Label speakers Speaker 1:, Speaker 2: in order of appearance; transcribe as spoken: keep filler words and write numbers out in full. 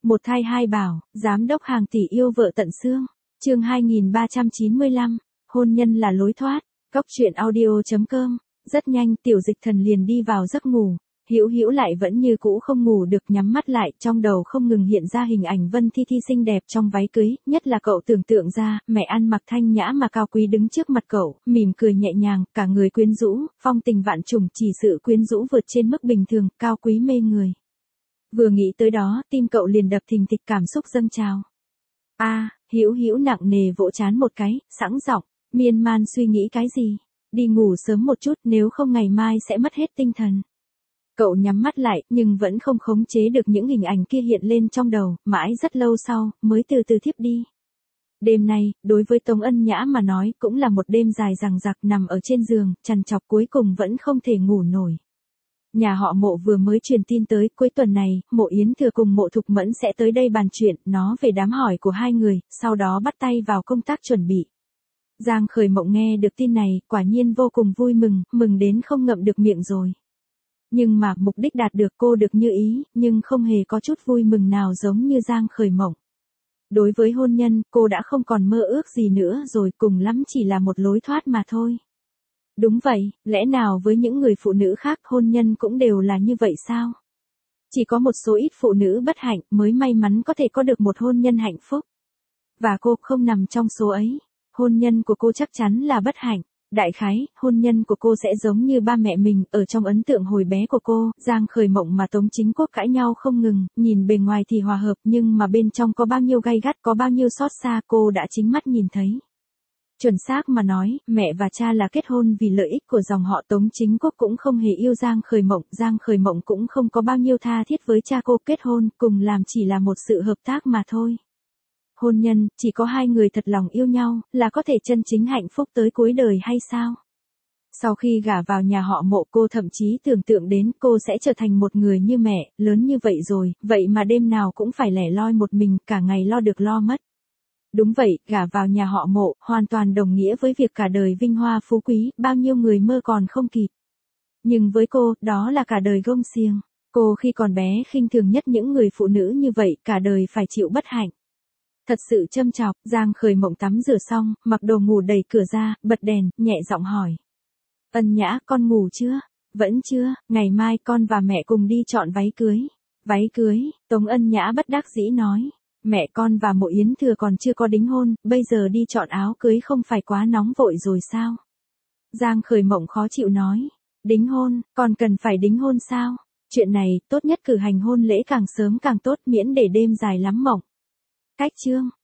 Speaker 1: Một thai hai bảo, giám đốc hàng tỷ yêu vợ tận xương. Chương hai nghìn ba trăm chín mươi lăm, hôn nhân là lối thoát. Cóc truyện audio chấm com. Rất nhanh, Tiểu Dịch Thần liền đi vào giấc ngủ. Hữu Hữu lại vẫn như cũ không ngủ được, nhắm mắt lại, trong đầu không ngừng hiện ra hình ảnh Vân Thi Thi xinh đẹp trong váy cưới, nhất là cậu tưởng tượng ra, mẹ ăn mặc thanh nhã mà cao quý đứng trước mặt cậu, mỉm cười nhẹ nhàng, cả người quyến rũ, phong tình vạn trùng, chỉ sự quyến rũ vượt trên mức bình thường, cao quý mê người. Vừa nghĩ tới đó, tim cậu liền đập thình thịch, cảm xúc dâng trào. A, à, Hữu Hữu nặng nề vỗ trán một cái, sẵn giọng, miên man suy nghĩ cái gì? Đi ngủ sớm một chút, nếu không ngày mai sẽ mất hết tinh thần. Cậu nhắm mắt lại, nhưng vẫn không khống chế được những hình ảnh kia hiện lên trong đầu, mãi rất lâu sau, mới từ từ thiếp đi. Đêm nay, đối với Tống Ân Nhã mà nói, cũng là một đêm dài dằng dặc, nằm ở trên giường, trằn trọc cuối cùng vẫn không thể ngủ nổi. Nhà họ Mộ vừa mới truyền tin tới, cuối tuần này, Mộ Yến Thừa cùng Mộ Thục Mẫn sẽ tới đây bàn chuyện, nó về đám hỏi của hai người, sau đó bắt tay vào công tác chuẩn bị. Giang Khởi Mộng nghe được tin này, quả nhiên vô cùng vui mừng, mừng đến không ngậm được miệng rồi. Nhưng mà, mục đích đạt được cô được như ý, nhưng không hề có chút vui mừng nào giống như Giang Khởi Mộng. Đối với hôn nhân, cô đã không còn mơ ước gì nữa rồi, cùng lắm chỉ là một lối thoát mà thôi. Đúng vậy, lẽ nào với những người phụ nữ khác hôn nhân cũng đều là như vậy sao? Chỉ có một số ít phụ nữ bất hạnh mới may mắn có thể có được một hôn nhân hạnh phúc. Và cô không nằm trong số ấy. Hôn nhân của cô chắc chắn là bất hạnh. Đại khái, hôn nhân của cô sẽ giống như ba mẹ mình, ở trong ấn tượng hồi bé của cô, Giang Khởi Mộng mà Tống Chính Quốc cãi nhau không ngừng, nhìn bề ngoài thì hòa hợp nhưng mà bên trong có bao nhiêu gay gắt, có bao nhiêu xót xa cô đã chính mắt nhìn thấy. Chuẩn xác mà nói, mẹ và cha là kết hôn vì lợi ích của dòng họ Tống Chính Quốc cũng không hề yêu Giang Khởi Mộng, Giang Khởi Mộng cũng không có bao nhiêu tha thiết với cha cô, kết hôn cùng làm chỉ là một sự hợp tác mà thôi. Hôn nhân, chỉ có hai người thật lòng yêu nhau, là có thể chân chính hạnh phúc tới cuối đời hay sao? Sau khi gả vào nhà họ Mộ, cô thậm chí tưởng tượng đến cô sẽ trở thành một người như mẹ, lớn như vậy rồi, vậy mà đêm nào cũng phải lẻ loi một mình, cả ngày lo được lo mất. Đúng vậy, gả vào nhà họ Mộ, hoàn toàn đồng nghĩa với việc cả đời vinh hoa phú quý, bao nhiêu người mơ còn không kịp. Nhưng với cô, đó là cả đời gông xiềng. Cô khi còn bé khinh thường nhất những người phụ nữ như vậy, cả đời phải chịu bất hạnh. Thật sự châm chọc, Giang Khởi Mộng tắm rửa xong, mặc đồ ngủ đẩy cửa ra, bật đèn, nhẹ giọng hỏi. Ân Nhã, con ngủ chưa? Vẫn chưa, ngày mai con và mẹ cùng đi chọn váy cưới. Váy cưới, Tống Ân Nhã bất đắc dĩ nói. Mẹ con và Mộ Yến Thừa còn chưa có đính hôn, bây giờ đi chọn áo cưới không phải quá nóng vội rồi sao? Giang Khởi Mộng khó chịu nói. Đính hôn, còn cần phải đính hôn sao? Chuyện này, tốt nhất cử hành hôn lễ càng sớm càng tốt, miễn để đêm dài lắm mộng. Cách chương,